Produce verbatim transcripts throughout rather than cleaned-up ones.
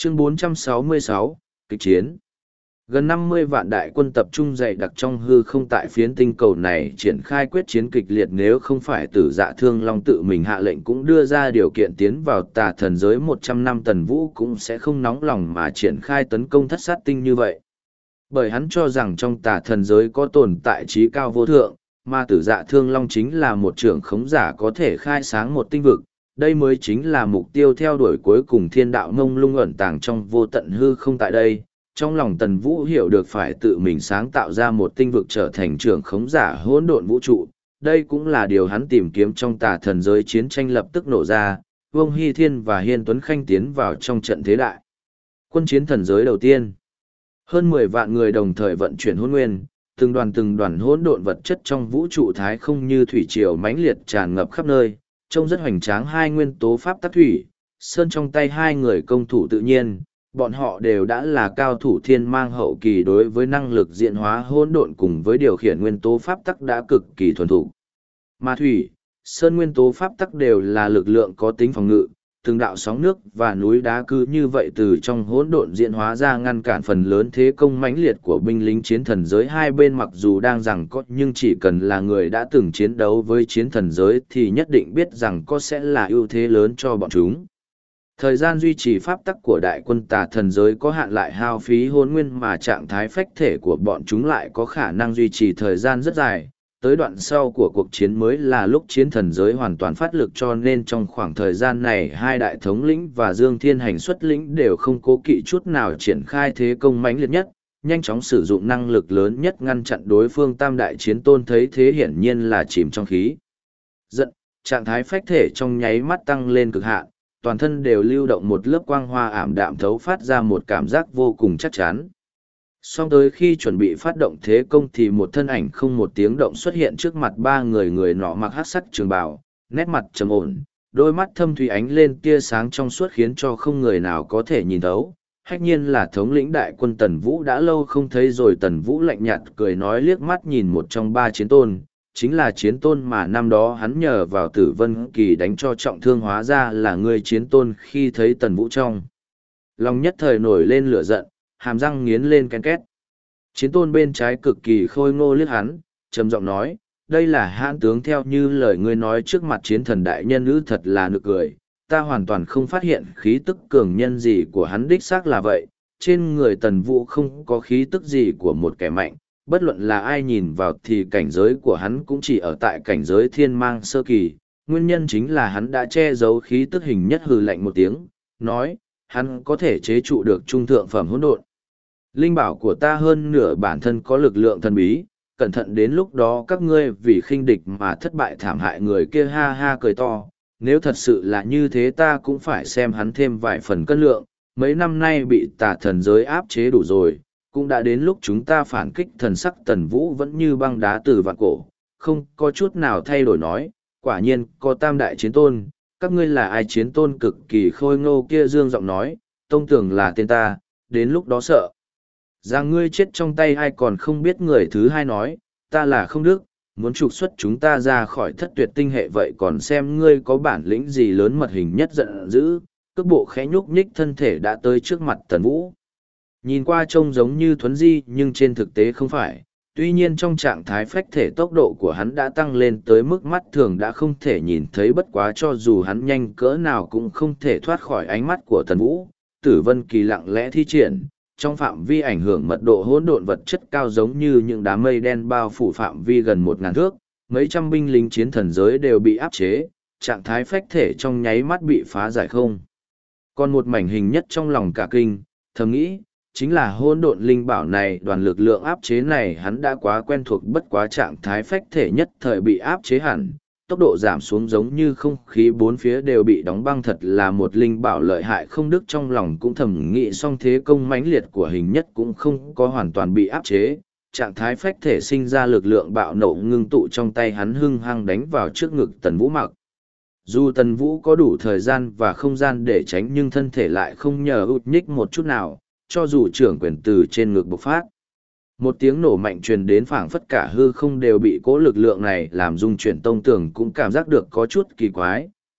Chương bốn trăm sáu mươi sáu, Kịch chiến. Gần năm mươi vạn đại quân tập trung dày đặc trong hư không tại phiến tinh cầu này triển khai quyết chiến kịch liệt, nếu không phải Tử Dạ Thương Long tự mình hạ lệnh cũng đưa ra điều kiện tiến vào Tà Thần giới một trăm năm, Tần Vũ cũng sẽ không nóng lòng mà triển khai tấn công thất sát tinh như vậy. Bởi hắn cho rằng trong Tà Thần giới có tồn tại trí cao vô thượng, mà Tử Dạ Thương Long chính là một trưởng khống giả có thể khai sáng một tinh vực. Đây mới chính là mục tiêu theo đuổi cuối cùng, thiên đạo mông lung ẩn tàng trong vô tận hư không tại đây. Trong lòng Tần Vũ hiểu được phải tự mình sáng tạo ra một tinh vực trở thành trưởng khống giả hỗn độn vũ trụ. Đây cũng là điều hắn tìm kiếm trong Tà Thần giới. Chiến tranh lập tức nổ ra, Vương Hy Thiên và Hiên Tuấn Khanh tiến vào trong trận thế đại quân chiến thần giới đầu tiên. Hơn mười vạn người đồng thời vận chuyển hỗn nguyên, từng đoàn từng đoàn hỗn độn vật chất trong vũ trụ thái không như thủy triều mãnh liệt tràn ngập khắp nơi, trông rất hoành tráng. Hai nguyên tố pháp tắc thủy, sơn trong tay hai người công thủ tự nhiên, bọn họ đều đã là cao thủ thiên mang hậu kỳ, đối với năng lực diễn hóa hỗn độn cùng với điều khiển nguyên tố pháp tắc đã cực kỳ thuần thục. Mà thủy, sơn nguyên tố pháp tắc đều là lực lượng có tính phòng ngự, từng đạo sóng nước và núi đá cứ như vậy từ trong hỗn độn diễn hóa ra, ngăn cản phần lớn thế công mãnh liệt của binh lính chiến thần giới. Hai bên mặc dù đang giằng co nhưng chỉ cần là người đã từng chiến đấu với chiến thần giới thì nhất định biết rằng có sẽ là ưu thế lớn cho bọn chúng. Thời gian duy trì pháp tắc của đại quân Tà Thần giới có hạn, lại hao phí hồn nguyên, mà trạng thái phách thể của bọn chúng lại có khả năng duy trì thời gian rất dài. Tới đoạn sau của cuộc chiến mới là lúc chiến thần giới hoàn toàn phát lực, cho nên trong khoảng thời gian này hai đại thống lĩnh và Dương Thiên Hành xuất lĩnh đều không cố kỵ chút nào triển khai thế công mãnh liệt nhất, nhanh chóng sử dụng năng lực lớn nhất ngăn chặn đối phương. Tam đại chiến tôn thấy thế hiển nhiên là chìm trong khí giận, trạng thái phách thể trong nháy mắt tăng lên cực hạn, toàn thân đều lưu động một lớp quang hoa ảm đạm thấu phát ra một cảm giác vô cùng chắc chắn. Song tới khi chuẩn bị phát động thế công thì một thân ảnh không một tiếng động xuất hiện trước mặt ba người. Người nọ mặc hắc sắc trường bào, nét mặt trầm ổn, đôi mắt thâm thúy ánh lên tia sáng trong suốt khiến cho không người nào có thể nhìn thấu. Hách nhiên là thống lĩnh đại quân Tần Vũ, đã lâu không thấy rồi. Tần Vũ lạnh nhạt cười nói, liếc mắt nhìn một trong ba chiến tôn, chính là chiến tôn mà năm đó hắn nhờ vào Tử Vân Kỳ đánh cho trọng thương, hóa ra là người chiến tôn. Khi thấy Tần Vũ trong lòng nhất thời nổi lên lửa giận, hàm răng nghiến lên ken két. Chiến tôn bên trái cực kỳ khôi ngô liếc hắn, trầm giọng nói, đây là hãn tướng theo như lời ngươi nói trước mặt chiến thần đại nhân nữ, thật là nực cười. Ta hoàn toàn không phát hiện khí tức cường nhân gì của hắn, đích xác là vậy. Trên người Tần Vũ không có khí tức gì của một kẻ mạnh, bất luận là ai nhìn vào thì cảnh giới của hắn cũng chỉ ở tại cảnh giới thiên mang sơ kỳ. Nguyên nhân chính là hắn đã che giấu khí tức. Hình nhất hừ lạnh một tiếng, nói, hắn có thể chế trụ được trung thượng phẩm hỗn độn linh bảo của ta, hơn nửa bản thân có lực lượng thần bí, cẩn thận đến lúc đó các ngươi vì khinh địch mà thất bại thảm hại. Người kia ha ha cười to, nếu thật sự là như thế ta cũng phải xem hắn thêm vài phần cân lượng. Mấy năm nay bị Tà Thần giới áp chế đủ rồi, cũng đã đến lúc chúng ta phản kích. Thần sắc Tần Vũ vẫn như băng đá từ vạn cổ, không có chút nào thay đổi, nói, quả nhiên có tam đại chiến tôn, các ngươi là ai? Chiến tôn cực kỳ khôi ngô kia dương giọng nói, tông tưởng là tên ta, đến lúc đó sợ rằng ngươi chết trong tay ai còn không biết. Người thứ hai nói, ta là Không Đức, muốn trục xuất chúng ta ra khỏi thất tuyệt tinh hệ, vậy còn xem ngươi có bản lĩnh gì lớn. Mật hình nhất giận dữ, cước bộ khẽ nhúc nhích, thân thể đã tới trước mặt Tần Vũ. Nhìn qua trông giống như thuấn di nhưng trên thực tế không phải. Tuy nhiên trong trạng thái phách thể tốc độ của hắn đã tăng lên tới mức mắt thường đã không thể nhìn thấy, bất quá cho dù hắn nhanh cỡ nào cũng không thể thoát khỏi ánh mắt của Tần Vũ. Tử Vân Kỳ lặng lẽ thi triển, trong phạm vi ảnh hưởng mật độ hỗn độn vật chất cao, giống như những đám mây đen bao phủ phạm vi gần một ngàn thước, mấy trăm binh lính chiến thần giới đều bị áp chế, trạng thái phách thể trong nháy mắt bị phá giải không. Còn một mảnh hình nhất trong lòng cả kinh, thầm nghĩ, chính là hỗn độn linh bảo này, đoàn lực lượng áp chế này hắn đã quá quen thuộc. Bất quá trạng thái phách thể nhất thời bị áp chế hẳn, tốc độ giảm xuống giống như không khí bốn phía đều bị đóng băng, thật là một linh bảo lợi hại. Không Đức trong lòng cũng thầm nghĩ, song thế công mãnh liệt của hình nhất cũng không có hoàn toàn bị áp chế. Trạng thái phách thể sinh ra lực lượng bạo nổ ngưng tụ trong tay hắn, hưng hăng đánh vào trước ngực Tần Vũ. Mặc dù Tần Vũ có đủ thời gian và không gian để tránh, nhưng thân thể lại không nhờ út nhích một chút nào, cho dù trưởng quyền từ trên ngực bộc phát. Một tiếng nổ mạnh truyền đến, phảng phất cả hư không đều bị cỗ lực lượng này làm rung chuyển. Tông Tưởng cũng cảm giác được có chút kỳ quái,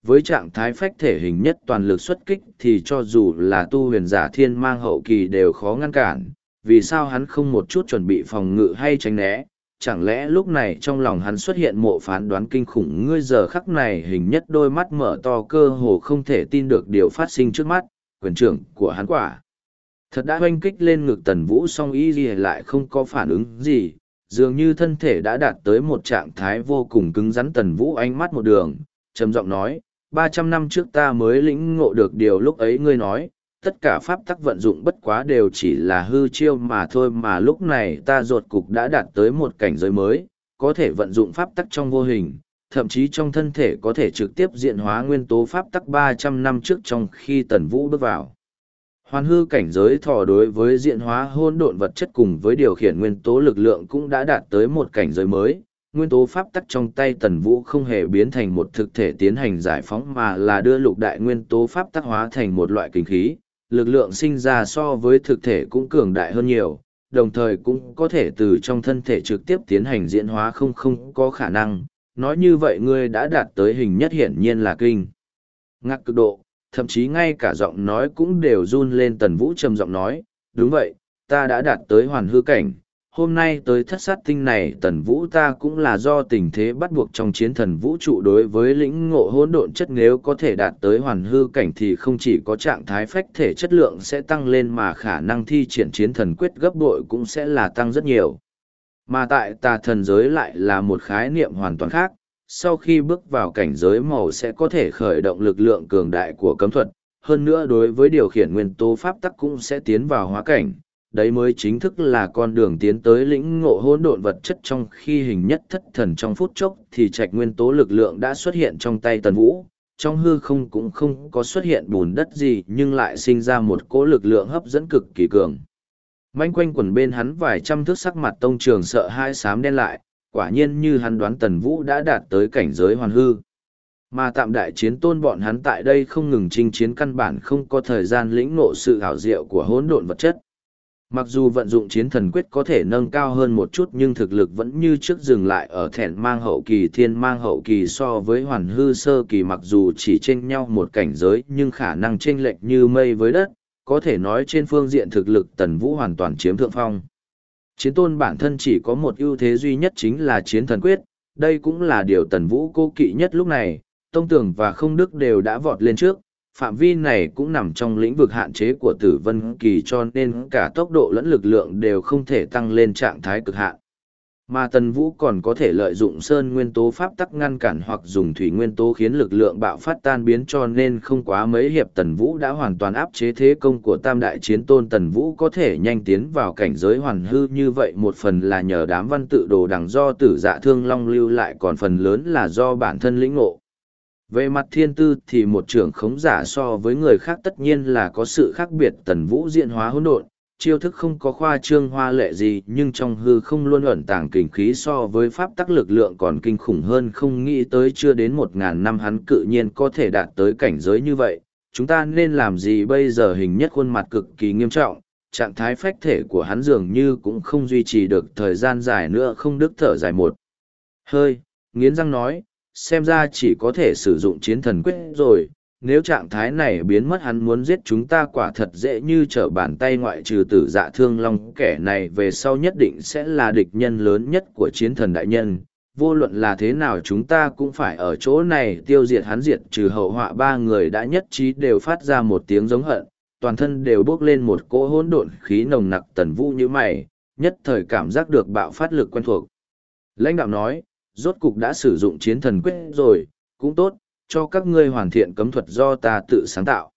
với trạng thái phách thể hình nhất toàn lực xuất kích thì cho dù là tu huyền giả thiên mang hậu kỳ đều khó ngăn cản, vì sao hắn không một chút chuẩn bị phòng ngự hay tránh né. Chẳng lẽ lúc này trong lòng hắn xuất hiện mộ phán đoán kinh khủng, ngươi giờ khắc này hình nhất đôi mắt mở to cơ hồ không thể tin được điều phát sinh trước mắt, quyền trưởng của hắn quả. Thật đã hoanh kích lên ngực Tần Vũ, song y gì lại không có phản ứng gì, dường như thân thể đã đạt tới một trạng thái vô cùng cứng rắn. Tần Vũ ánh mắt một đường, trầm giọng nói, ba trăm năm trước ta mới lĩnh ngộ được điều lúc ấy ngươi nói, tất cả pháp tắc vận dụng bất quá đều chỉ là hư chiêu mà thôi, mà lúc này ta rốt cục đã đạt tới một cảnh giới mới, có thể vận dụng pháp tắc trong vô hình, thậm chí trong thân thể có thể trực tiếp diễn hóa nguyên tố pháp tắc. Ba trăm năm trước trong khi Tần Vũ bước vào hoàn hư cảnh giới thọ, đối với diễn hóa hỗn độn vật chất cùng với điều khiển nguyên tố lực lượng cũng đã đạt tới một cảnh giới mới. Nguyên tố pháp tắc trong tay Tần Vũ không hề biến thành một thực thể tiến hành giải phóng, mà là đưa lục đại nguyên tố pháp tắc hóa thành một loại kinh khí, lực lượng sinh ra so với thực thể cũng cường đại hơn nhiều, đồng thời cũng có thể từ trong thân thể trực tiếp tiến hành diễn hóa. Không không có khả năng, nói như vậy ngươi đã đạt tới hình nhất, hiển nhiên là kinh ngạc cực độ, thậm chí ngay cả giọng nói cũng đều run lên. Tần Vũ trầm giọng nói, đúng vậy, ta đã đạt tới hoàn hư cảnh. Hôm nay tới thất sát tinh này Tần Vũ ta cũng là do tình thế bắt buộc trong chiến thần vũ trụ đối với lĩnh ngộ hỗn độn chất, nếu có thể đạt tới hoàn hư cảnh thì không chỉ có trạng thái phách thể chất lượng sẽ tăng lên mà khả năng thi triển chiến thần quyết gấp bội cũng sẽ là tăng rất nhiều. Mà tại tà thần giới lại là một khái niệm hoàn toàn khác, sau khi bước vào cảnh giới màu sẽ có thể khởi động lực lượng cường đại của cấm thuật, hơn nữa đối với điều khiển nguyên tố pháp tắc cũng sẽ tiến vào hóa cảnh. Đấy mới chính thức là con đường tiến tới lĩnh ngộ hỗn độn vật chất. Trong khi hình nhất thất thần trong phút chốc thì trạch nguyên tố lực lượng đã xuất hiện trong tay Tần Vũ, trong hư không cũng không có xuất hiện bùn đất gì nhưng lại sinh ra một cỗ lực lượng hấp dẫn cực kỳ cường. Manh quanh quần bên hắn vài trăm thước, sắc mặt tông trường sợ hai xám đen lại, quả nhiên như hắn đoán Tần Vũ đã đạt tới cảnh giới hoàn hư. Mà tạm đại chiến tôn bọn hắn tại đây không ngừng chinh chiến, căn bản không có thời gian lĩnh ngộ sự ảo diệu của hỗn độn vật chất. Mặc dù vận dụng chiến thần quyết có thể nâng cao hơn một chút nhưng thực lực vẫn như trước dừng lại ở thẹn mang hậu kỳ thiên mang hậu kỳ, so với hoàn hư sơ kỳ mặc dù chỉ chênh nhau một cảnh giới nhưng khả năng chênh lệch như mây với đất, có thể nói trên phương diện thực lực Tần Vũ hoàn toàn chiếm thượng phong. Chiến tôn bản thân chỉ có một ưu thế duy nhất chính là chiến thần quyết, đây cũng là điều Tần Vũ cố kỵ nhất lúc này. Tông Tường và Không Đức đều đã vọt lên trước, phạm vi này cũng nằm trong lĩnh vực hạn chế của Tử Vân Kỳ cho nên cả tốc độ lẫn lực lượng đều không thể tăng lên trạng thái cực hạn. Mà Tần Vũ còn có thể lợi dụng sơn nguyên tố pháp tắc ngăn cản hoặc dùng thủy nguyên tố khiến lực lượng bạo phát tan biến, cho nên không quá mấy hiệp Tần Vũ đã hoàn toàn áp chế thế công của Tam Đại Chiến Tôn. Tần Vũ có thể nhanh tiến vào cảnh giới hoàn hư như vậy một phần là nhờ đám văn tự đồ đằng do Tử Dạ Thương Long lưu lại, còn phần lớn là do bản thân lĩnh ngộ. Về mặt thiên tư thì một trưởng khống giả so với người khác tất nhiên là có sự khác biệt. Tần Vũ diễn hóa hỗn độn, chiêu thức không có khoa trương hoa lệ gì nhưng trong hư không luôn ẩn tàng kình khí, so với pháp tắc lực lượng còn kinh khủng hơn. Không nghĩ tới chưa đến một ngàn năm hắn cự nhiên có thể đạt tới cảnh giới như vậy. Chúng ta nên làm gì bây giờ? Hình nhất khuôn mặt cực kỳ nghiêm trọng, trạng thái phách thể của hắn dường như cũng không duy trì được thời gian dài nữa. Không Đức thở dài một hơi, nghiến răng nói, xem ra chỉ có thể sử dụng chiến thần quyết rồi. Nếu trạng thái này biến mất hắn muốn giết chúng ta quả thật dễ như trở bàn tay, ngoại trừ Tử Dạ Thương Long, kẻ này về sau nhất định sẽ là địch nhân lớn nhất của chiến thần đại nhân. Vô luận là thế nào chúng ta cũng phải ở chỗ này tiêu diệt hắn, diệt trừ hậu họa. Ba người đã nhất trí đều phát ra một tiếng giống hận, toàn thân đều bốc lên một cỗ hỗn độn khí nồng nặc. Tần Vũ như mày, nhất thời cảm giác được bạo phát lực quen thuộc. Lãnh đạo nói, rốt cục đã sử dụng chiến thần quyết rồi, cũng tốt, cho các ngươi hoàn thiện cấm thuật do ta tự sáng tạo.